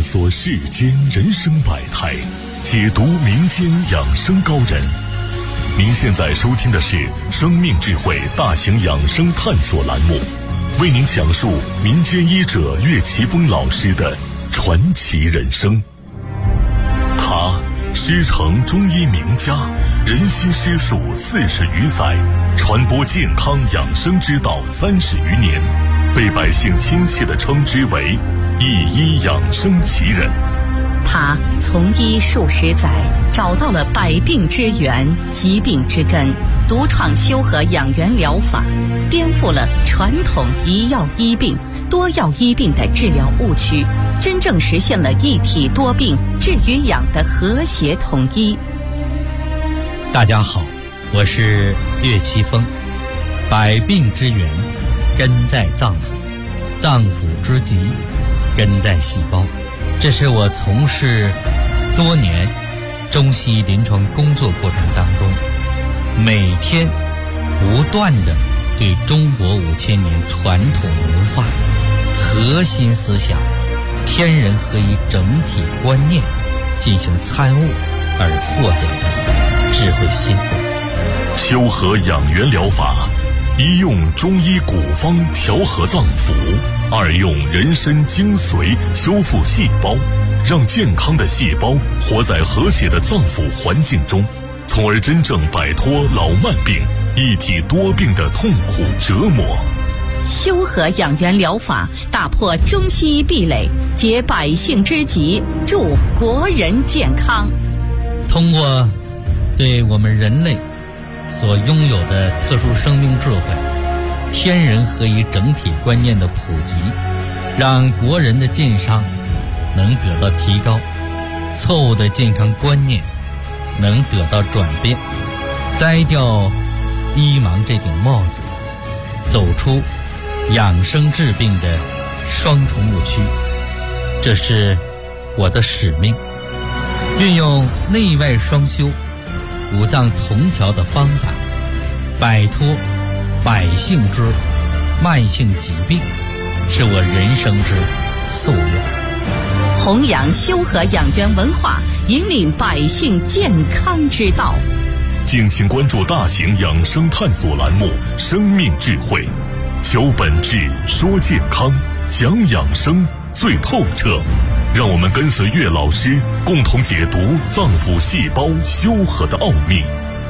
索世间人生百态，解读民间养生高人。您现在收听的是生命智慧大型养生探索栏目，为您讲述民间医者岳奇峰老师的传奇人生。他师承中医名家，人心师术40余载，传播健康养生之道30余年，被百姓亲切地称之为一医养生奇人。 他从医数十载，找到了百病之源、疾病之根，独创修和养元疗法，颠覆了传统一药医病、多药医病的治疗误区，真正实现了一体多病、治与养的和谐统一。 大家好，我是岳奇峰。百病之源根在脏腑，脏腑之疾根在细胞。这是我从事多年中西医临床工作过程当中，每天不断地对中国5000年传统文化核心思想天人合一整体观念进行参悟而获得的智慧心得。 修和养元疗法，一用中医古方调和脏腑，二用人参精髓修复细胞，让健康的细胞活在和谐的脏腑环境中，从而真正摆脱老慢病、一体多病的痛苦折磨。 修和养元疗法打破中西医壁垒，解百姓之急，助国人健康。 通过对我们人类所拥有的特殊生命智慧、天人合一整体观念的普及，让国人的健康能得到提高，错误的健康观念能得到转变，摘掉医盲这顶帽子，走出养生治病的双重误区。这是我的使命，运用内外双修、五脏同调的方法，摆脱百姓之慢性疾病，是我人生之夙愿。 弘扬修和养元文化，引领百姓健康之道。 敬请关注大型养生探索栏目《生命智慧》，求本质，说健康，讲养生最透彻。让我们跟随岳老师，共同解读脏腑细胞修和的奥秘。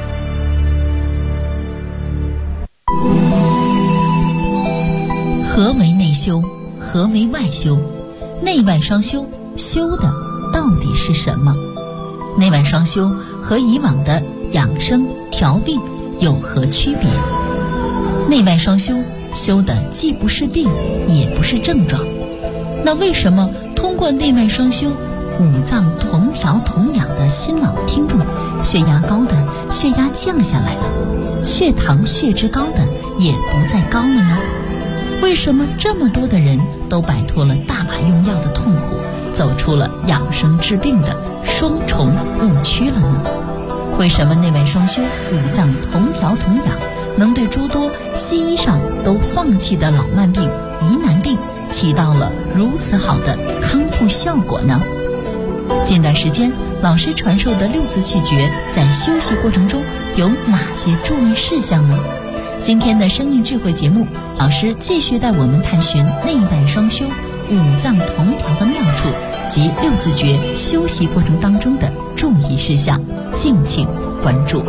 何为内修？何为外修？内外双修，修的到底是什么？内外双修和以往的养生调病有何区别？内外双修修的既不是病，也不是症状。那为什么通过内外双修，五脏同调同养的新老听众，血压高的血压降下来了，血糖血脂高的也不再高了呢？为什么这么多的人都摆脱了大把用药的痛苦，走出了养生治病的双重误区了呢？为什么内外双修、五脏同调同养能对诸多西医上都放弃的老慢病、疑难病起到了如此好的康复效果呢？近段时间老师传授的6字气诀在休息过程中有哪些注意事项呢？今天的生命智慧节目，老师继续带我们探寻内外双修、五脏同调的妙处及6字诀休息过程当中的注意事项，敬请关注。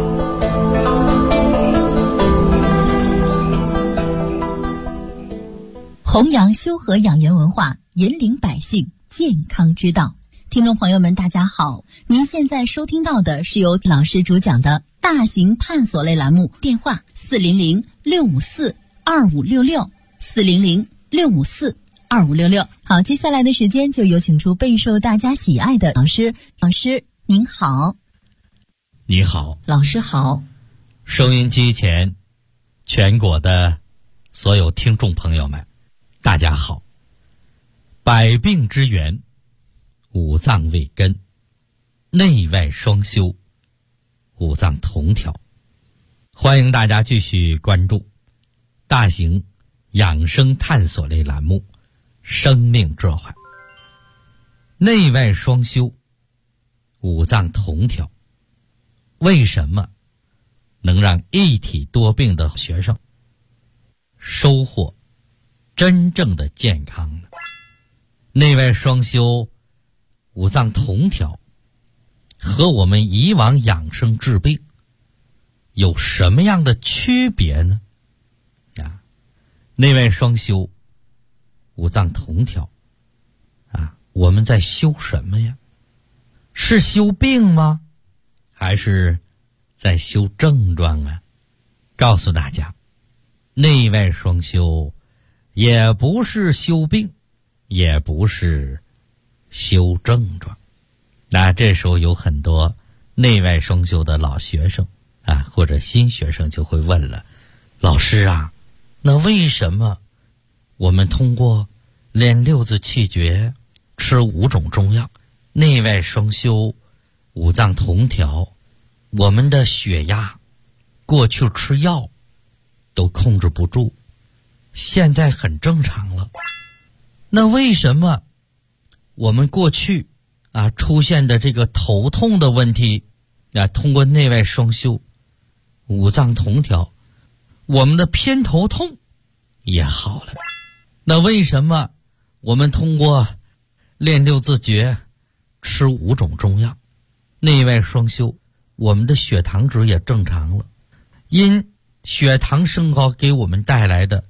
弘扬修和养元文化，引领百姓健康之道。听众朋友们大家好，您现在收听到的是由老师主讲的大型探索类栏目，电话400-654-2566 400-654-2566。好，接下来的时间就有请出备受大家喜爱的老师。老师您好。 你好。 老师好。 收音机前全国的所有听众朋友们大家好。百病之源，五脏为根，内外双修，五脏同调。欢迎大家继续关注大型养生探索类栏目《生命智慧》。 内外双修，五脏同调，为什么能让一体多病的学生收获真正的健康呢？内外双修，五脏同调，和我们以往养生治病有什么样的区别呢？内外双修，五脏同调，我们在修什么呀？是修病吗？还是在修症状啊？告诉大家，内外双修也不是修病，也不是修症状。那这时候有很多内外双修的老学生或者新学生就会问了，老师啊，那为什么我们通过练六字气诀，吃5种中药，内外双修，五脏同调，我们的血压过去吃药都控制不住，现在很正常了？那为什么我们过去出现的这个头痛的问题通过内外双修，五脏同调，我们的偏头痛也好了？那为什么我们通过练六字诀，吃5种中药，内外双修，我们的血糖值也正常了？因血糖升高给我们带来的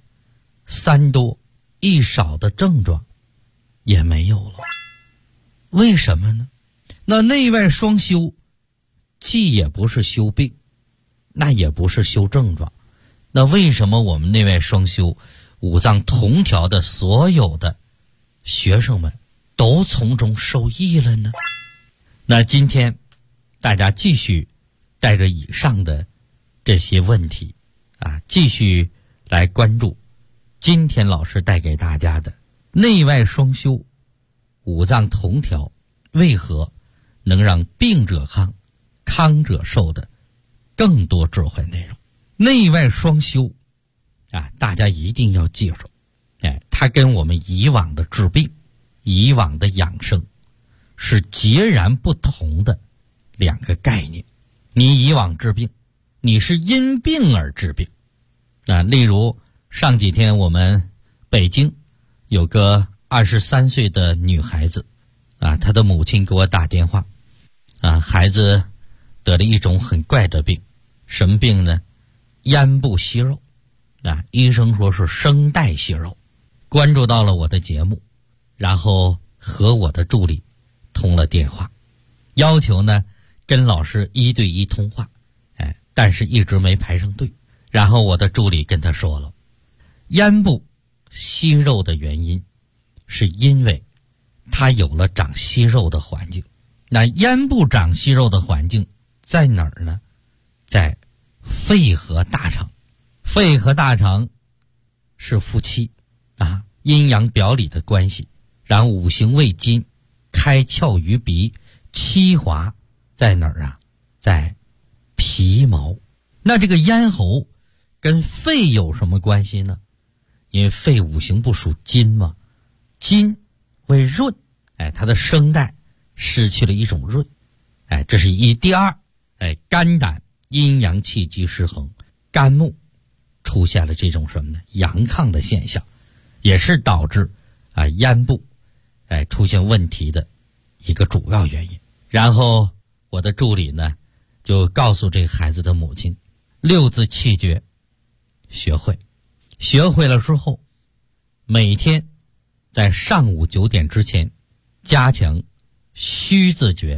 3多1少的症状也没有了，为什么呢？那内外双修既也不是修病，那也不是修症状，那为什么我们内外双修，五脏同调的所有的学生们都从中受益了呢？那今天大家继续带着以上的这些问题继续来关注今天老师带给大家的内外双修，五脏同调，为何能让病者康，康者寿的更多智慧内容。内外双修大家一定要记住，它跟我们以往的治病，以往的养生是截然不同的2个概念。你以往治病，你是因病而治病例如上几天我们北京有个23岁的女孩子她的母亲给我打电话孩子得了一种很怪的病，什么病呢？咽部息肉医生说是声带息肉。关注到了我的节目，然后和我的助理通了电话，要求呢跟老师1对1通话，但是一直没排上队。然后我的助理跟他说了，咽部息肉的原因是因为他有了长息肉的环境。那咽部长息肉的环境在哪儿呢？在肺和大肠。肺和大肠是夫妻阴阳表里的关系。然后5行胃经开窍于鼻，七华在哪儿在皮毛。那这个咽喉跟肺有什么关系呢？因为肺5行不属金嘛，金为润，它的声带失去了一种润，这是一。第二，肝胆阴阳气机失衡，肝木出现了这种什么呢？阳亢的现象，也是导致咽部出现问题的一个主要原因。然后我的助理呢就告诉这个孩子的母亲，六字气诀学会了之后，每天在上午9点之前加强虚字诀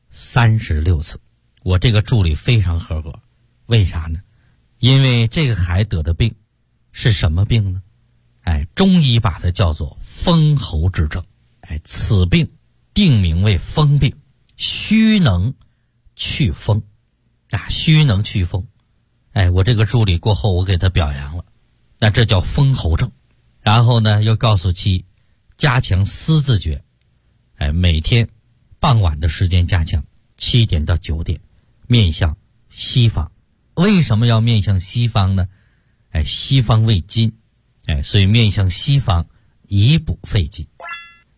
36次。我这个助理非常合格，为啥呢？因为这个孩得的病是什么病呢？中医把它叫做风喉之症。此病定名为风病，虚能去风虚能去风。我这个助理过后我给他表扬了，那这叫风喉症。然后呢又告诉其加强思字诀，每天傍晚的时间加强7点到9点，面向西方。为什么要面向西方呢？西方为金，所以面向西方以补肺金。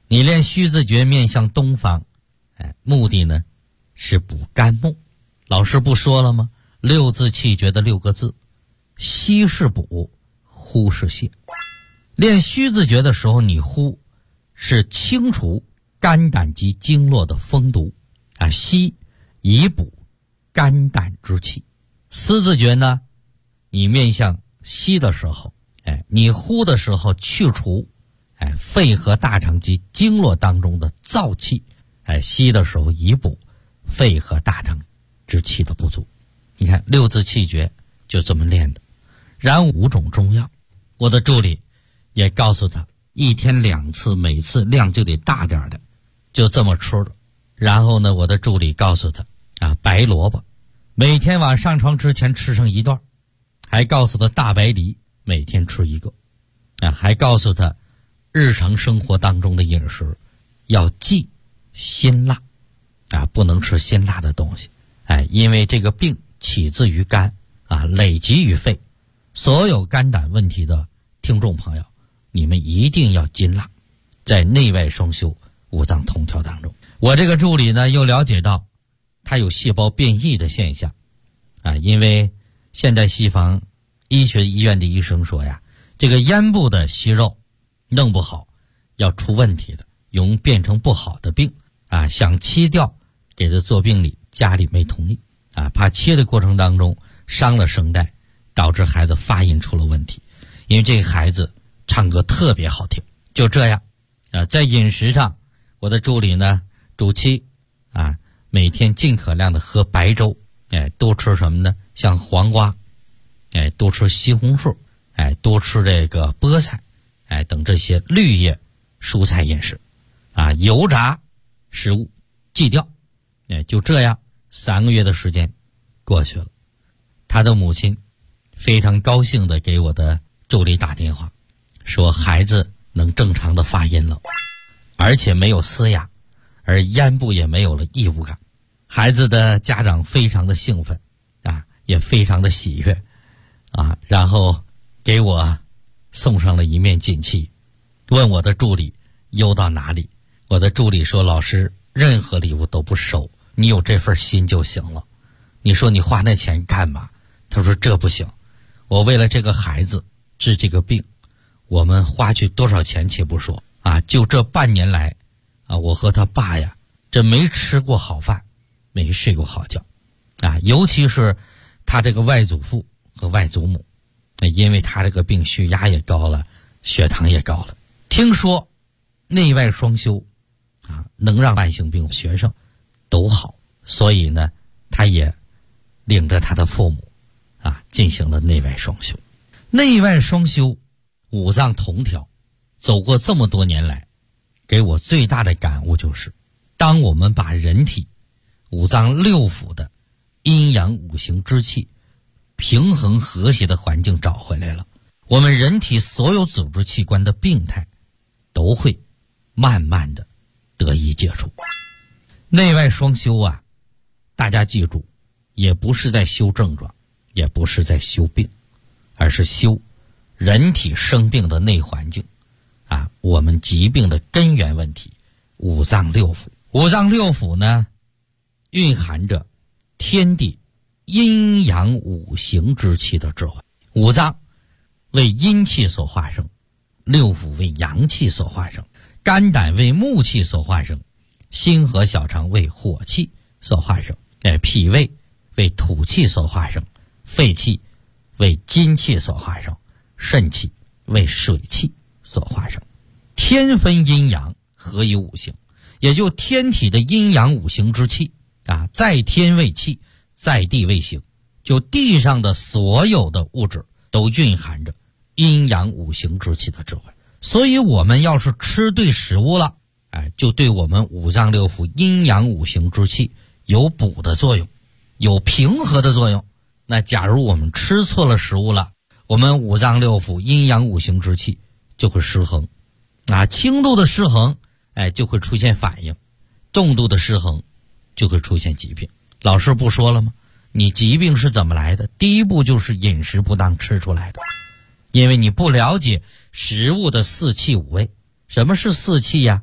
你练虚字诀面向东方，目的呢是补肝木。老师不说了吗？六字气诀的6个字，吸是补，呼是泻。练虚字诀的时候，你呼是清除肝胆及经络的风毒吸以补肝胆之气。思字诀呢，你面向西的时候，你呼的时候去除肺和大肠及经络当中的燥气，吸的时候以补肺和大肠之气的不足。你看6字气诀就这么练的。然5种中药，我的助理也告诉他1天2次，每次量就得大点的，就这么吃了。然后呢，我的助理告诉他白萝卜每天晚上床之前吃上1段，还告诉他大白梨每天吃1个，还告诉他日常生活当中的饮食要忌辛辣不能吃辛辣的东西，因为这个病起自于肝累积于肺。所有肝胆问题的听众朋友，你们一定要禁辣，在内外双修五脏同调当中。我这个助理呢又了解到他有细胞变异的现象因为现代西方医学医院的医生说呀，这个咽部的息肉弄不好要出问题的，容易变成不好的病想切掉，给他做病理，家里没同意怕切的过程当中伤了声带，导致孩子发音出了问题。因为这个孩子唱歌特别好听。就这样在饮食上，我的助理呢主妻每天尽可量的喝白粥，多吃什么呢？像黄瓜，多吃西红柿，多吃这个菠菜，等这些绿叶蔬菜饮食油炸食物忌掉。就这样3个月的时间过去了，他的母亲非常高兴的给我的助理打电话，说孩子能正常的发音了，而且没有嘶哑，而咽部也没有了异物感。孩子的家长非常的兴奋也非常的喜悦然后给我送上了一面锦旗，问我的助理邮到哪里。我的助理说，老师任何礼物都不收，你有这份心就行了，你说你花那钱干嘛？他说这不行，我为了这个孩子治这个病，我们花去多少钱且不说就这半年来我和他爸呀，这没吃过好饭，没睡过好觉尤其是他这个外祖父和外祖母，因为他这个病血压也高了，血糖也高了。听说内外双修能让慢性病学生都好，所以呢他也领着他的父母进行了内外双修。内外双修，五脏同调，走过这么多年来，给我最大的感悟就是，当我们把人体五脏六腑的阴阳五行之气平衡和谐的环境找回来了，我们人体所有组织器官的病态都会慢慢的得以解除。内外双修大家记住，也不是在修症状，也不是在修病，而是修人体生病的内环境我们疾病的根源问题，五脏六腑。五脏六腑呢，蕴含着天地阴阳五行之气的智慧。五脏为阴气所化生，六腑为阳气所化生，肝胆为木气所化生，心和小肠为火气所化生，脾胃为土气所化生，肺气为金气所化生，肾气为水气所化生。天分阴阳，合于五行，也就天体的阴阳五行之气在天为气，在地为形，就地上的所有的物质都蕴含着阴阳五行之气的智慧。所以我们要是吃对食物了就对我们五脏六腑阴阳五行之气有补的作用，有平和的作用。那假如我们吃错了食物了，我们五脏六腑阴阳五行之气就会失衡轻度的失衡就会出现反应，重度的失衡就会出现疾病。老师不说了吗？你疾病是怎么来的？第一步就是饮食不当吃出来的，因为你不了解食物的四气五味。什么是四气呀？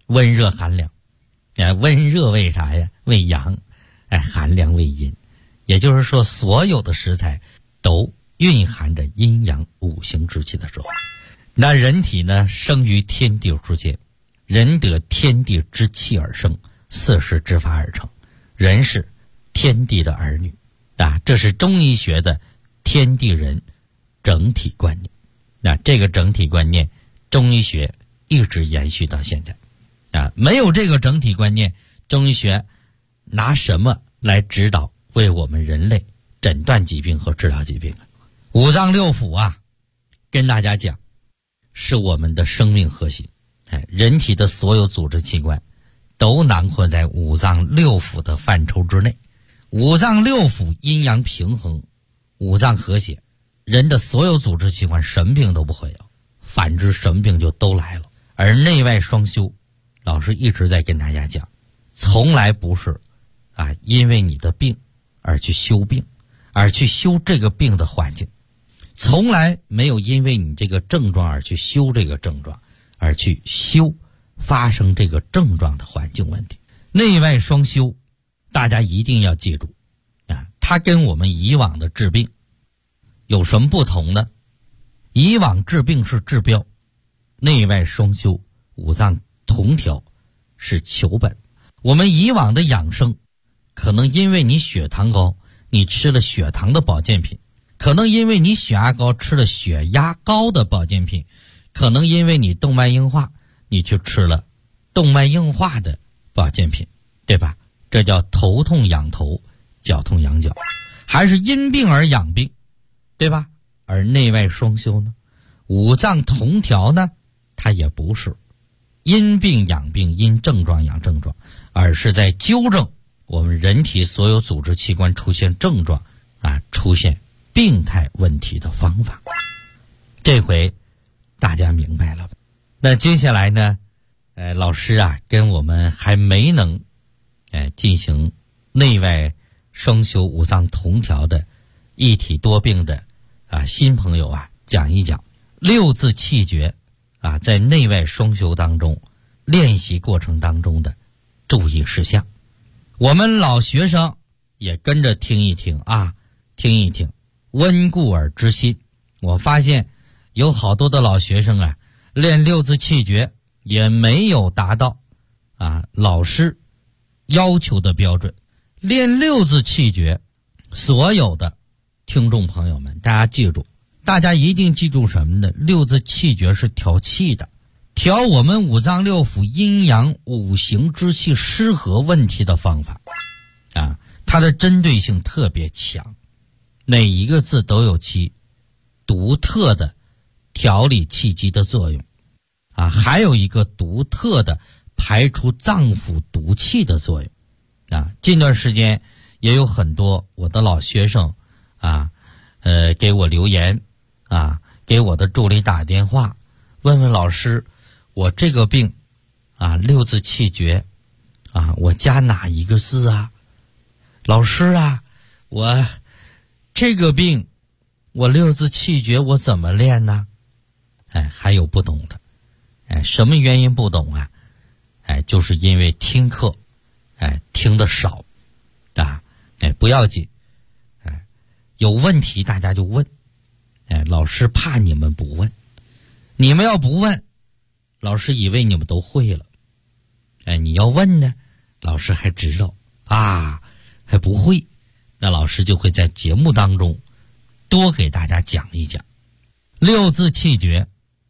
温热寒凉。温热为啥呀？为阳。寒凉为阴。也就是说，所有的食材都蕴含着阴阳五行之气的时候，那人体呢，生于天地之间，人得天地之气而生，四时之法而成，人是天地的儿女这是中医学的天地人整体观念。那这个整体观念，中医学一直延续到现在没有这个整体观念，中医学拿什么来指导为我们人类诊断疾病和治疗疾病？五脏六腑跟大家讲，是我们的生命核心。人体的所有组织器官都囊括在五脏六腑的范畴之内。五脏六腑阴阳平衡，五脏和谐，人的所有组织器官什么病都不会有，反之什么病就都来了。而内外双修，老师一直在跟大家讲，从来不是因为你的病而去修病，而去修这个病的环境，从来没有因为你这个症状而去修这个症状，而去修发生这个症状的环境问题。内外双修，大家一定要记住它跟我们以往的治病有什么不同呢？以往治病是治标，内外双修，五脏同调是求本。我们以往的养生，可能因为你血糖高，你吃了血糖的保健品，可能因为你血压高，吃了血压高的保健品，可能因为你动脉硬化，你去吃了动脉硬化的保健品，对吧？这叫头痛养头，脚痛养脚，还是因病而养病，对吧？而内外双修呢，五脏同调呢，它也不是因病养病，因症状养症状，而是在纠正我们人体所有组织器官出现症状出现病态问题的方法。这回大家明白了吧？那接下来呢，老师跟我们还没能进行内外双修五脏同调的一体多病的新朋友讲一讲六字气诀在内外双修当中练习过程当中的注意事项。我们老学生也跟着听一听听一听，温故而知新。我发现有好多的老学生练六字气诀也没有达到老师要求的标准。练六字气诀，所有的听众朋友们，大家记住，大家一定记住什么呢？六字气诀是调气的，调我们五脏六腑阴阳五行之气失和问题的方法它的针对性特别强，每一个字都有其独特的调理气机的作用还有一个独特的排除脏腑毒气的作用近段时间也有很多我的老学生给我留言给我的助理打电话，问问老师，我这个病六字气诀我加哪一个字老师我这个病我六字气诀我怎么练呢？还有不懂的什么原因不懂就是因为听课听得少不要紧有问题大家就问老师怕你们不问，你们要不问老师以为你们都会了你要问呢，老师还知道还不会，那老师就会在节目当中多给大家讲一讲六字气诀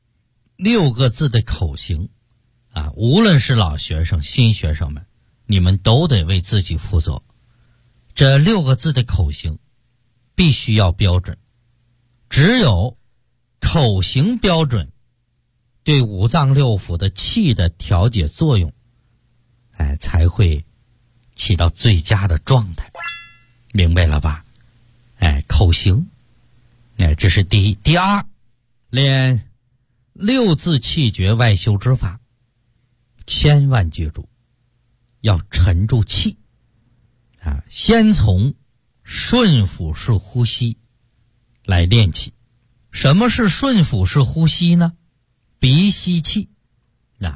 6个字的口型无论是老学生新学生们，你们都得为自己负责。这6个字的口型必须要标准，只有口型标准，对五脏六腑的气的调节作用才会起到最佳的状态，明白了吧？口型这是第一。第二，练6字气诀外修之法，千万记住要沉住气先从顺腹式呼吸来练起。什么是顺腹式呼吸呢？鼻吸气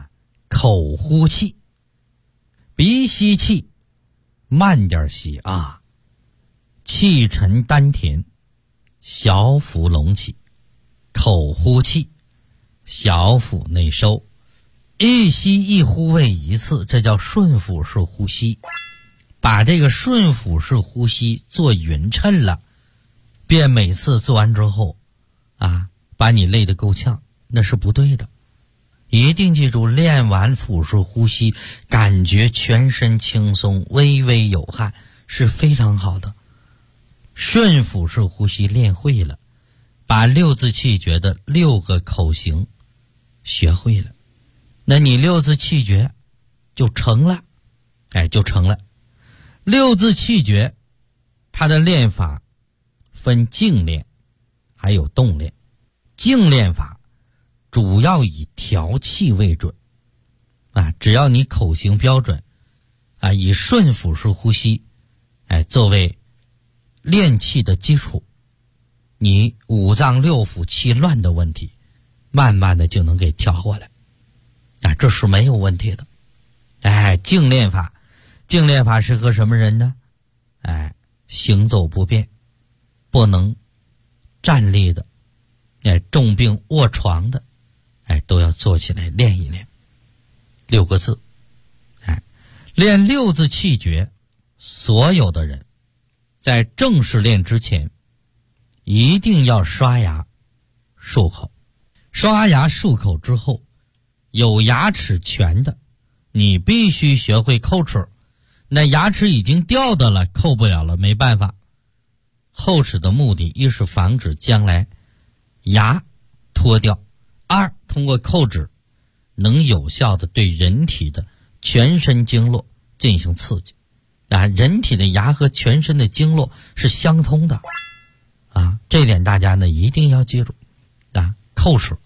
口呼气，鼻吸气，慢点吸啊，气沉丹田，小腹隆起，口呼气，小腹内收，一吸一呼为一次，这叫顺腹式呼吸。把这个顺腹式呼吸做匀称了，别每次做完之后把你累得够呛，那是不对的。一定记住，练完腹式呼吸，感觉全身轻松，微微有汗，是非常好的。顺腹式呼吸练会了，把六字气诀的6个口型学会了，那你六字气诀就成了，就成了。六字气诀它的练法分静练还有动练。静练法主要以调气为准只要你口型标准以顺腹式呼吸作为练气的基础，你五脏六腑气乱的问题慢慢的就能给调过来这是没有问题的。静练法适合什么人呢？行走不便，不能站立的，重病卧床的，都要做起来练一练。6个字，练六字气诀，所有的人在正式练之前，一定要刷牙漱口。刷牙漱口之后，有牙齿全的，你必须学会叩齿。那牙齿已经掉的了，扣不了了，没办法。叩齿的目的，一是防止将来牙脱掉，二通过叩齿能有效的对人体的全身经络进行刺激人体的牙和全身的经络是相通的这点大家呢一定要记住叩齿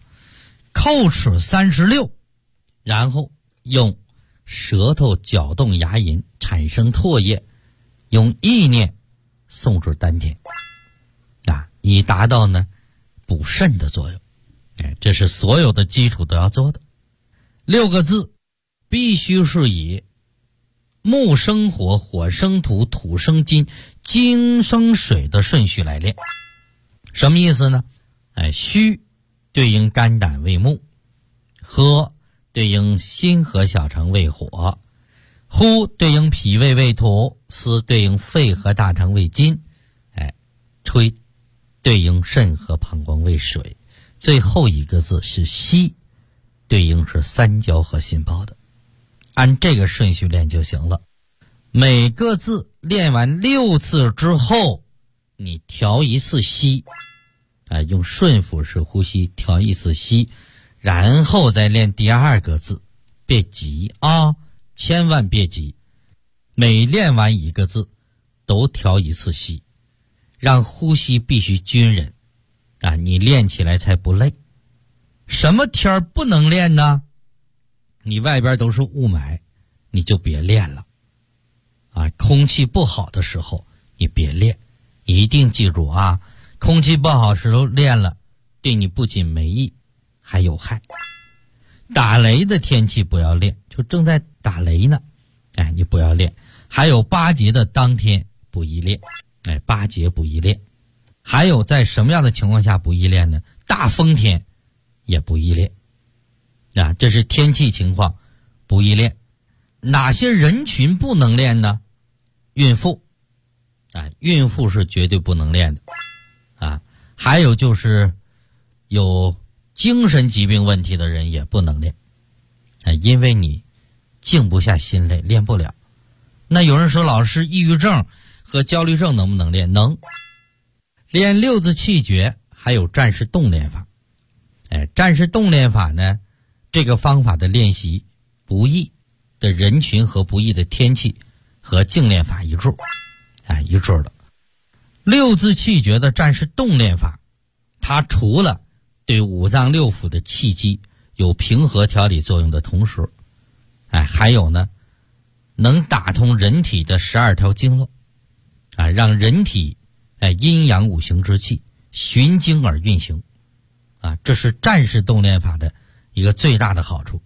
36，然后用舌头搅动牙龈产生唾液，用意念送至丹田以达到呢补肾的作用。这是所有的基础都要做的。6个字必须是以木生火，火生土，土生金，金生水的顺序来练。什么意思呢？虚对应肝胆为木，喝对应心和小肠为火，呼对应脾胃为土，思对应肺和大肠为金，吹对应肾和膀胱为水，最后一个字是吸，对应是三焦和心包的。按这个顺序练就行了。每个字练完6次之后，你调一次息用顺腹式呼吸调一次息，然后再练第2个字。别急千万别急，每练完一个字都调一次息，让呼吸必须均匀你练起来才不累。什么天不能练呢？你外边都是雾霾，你就别练了空气不好的时候你别练，一定记住空气不好时候练了，对你不仅没益还有害。打雷的天气不要练，就正在打雷呢你不要练。还有8节的当天不宜练8节不宜练。还有在什么样的情况下不宜练呢？大风天也不宜练这是天气情况不宜练。哪些人群不能练呢？孕妇孕妇是绝对不能练的还有就是有精神疾病问题的人也不能练因为你静不下心来，练不了。那有人说，老师，抑郁症和焦虑症能不能练？能。练6字气诀还有战士动练法战士动练法呢，这个方法的练习不易的人群和不易的天气和静练法一致一致的。6字气诀的战士动练法，它除了对五脏六腑的气机有平和调理作用的同时还有呢能打通人体的12条经络让人体阴阳五行之气循经而运行这是战士动练法的一个最大的好处。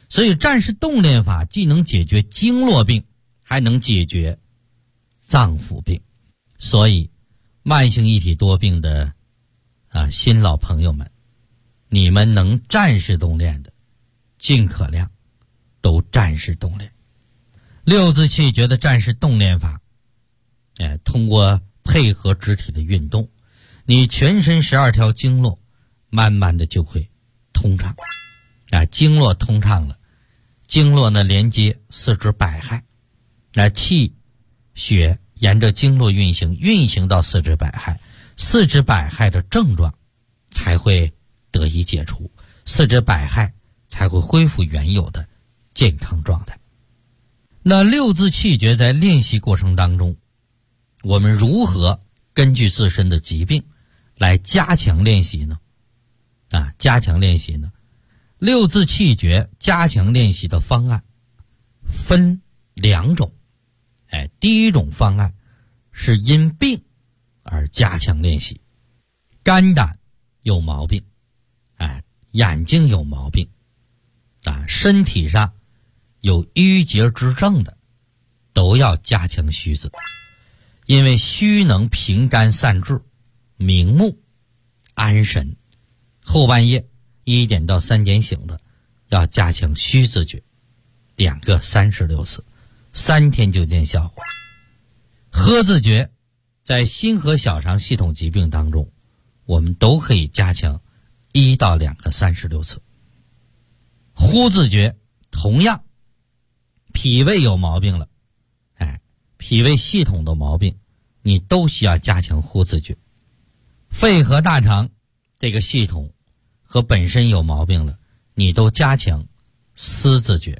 所以战士动练法既能解决经络病，还能解决脏腑病。所以慢性一体多病的新老朋友们，你们能战士动练的尽可量都战士动练。六字气诀的战士动练法，通过配合肢体的运动，你全身12条经络慢慢的就会通畅。经络通畅了，经络呢连接四肢百骸，气血沿着经络运行到四肢百骸，四肢百骸的症状才会得以解除，四肢百骸才会恢复原有的健康状态。那六字气诀在练习过程当中，我们如何根据自身的疾病来加强练习呢？六字气诀加强练习的方案分2种。第一种方案是因病而加强练习，肝胆有毛病，眼睛有毛病，身体上有淤结之症的，都要加强虚字。因为虚能平肝散滞，明目安神。后半夜1点到3点醒的，要加强虚字诀，2个36次，3天就见效果。喝字诀在心和小肠系统疾病当中，我们都可以加强1到2个36次。呼字诀同样，脾胃有毛病了，脾胃系统的毛病，你都需要加强呼字诀。肺和大肠这个系统和本身有毛病了，你都加强思字诀。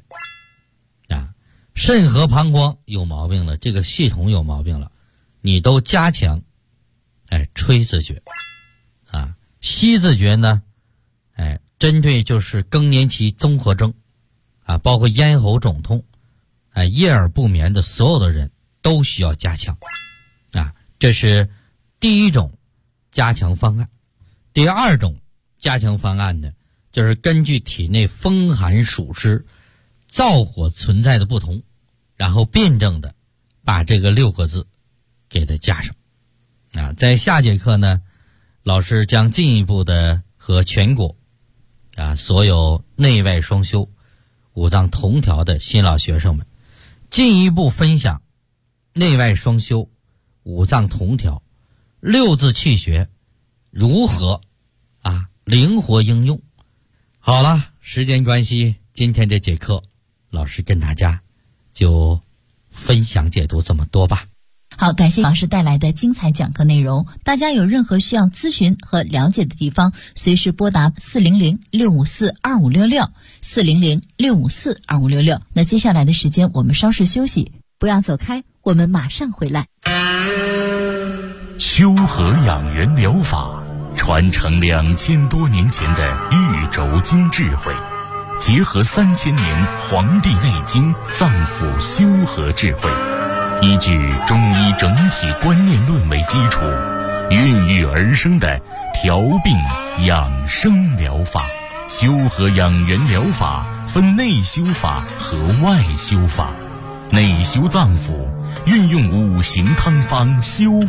肾和膀胱有毛病了，这个系统有毛病了，你都加强吹字诀。吸字诀呢，针对就是更年期综合征包括咽喉肿痛夜耳不眠的所有的人都需要加强。这是第一种加强方案。第二种加强方案呢，就是根据体内风寒暑湿燥火存在的不同，然后辩证的把这个6个字给它加上。在下节课呢，老师将进一步的和全国所有内外双修五脏同调的新老学生们进一步分享内外双修五脏同调6字气诀如何灵活应用。好了，时间关系，今天这节课老师跟大家就分享解读这么多吧。 好，感谢老师带来的精彩讲课内容。大家有任何需要咨询和了解的地方，随时拨打400-654-2566 400-654-2566。那接下来的时间我们稍事休息，不要走开，我们马上回来。 修和养元疗法传承2000多年前的玉轴经智慧，结合3000年《黄帝内经》脏腑修和智慧，依据中医整体观念论为基础，孕育而生的调病养生疗法。修和养元疗法分内修法和外修法，内修脏腑，运用5行汤方修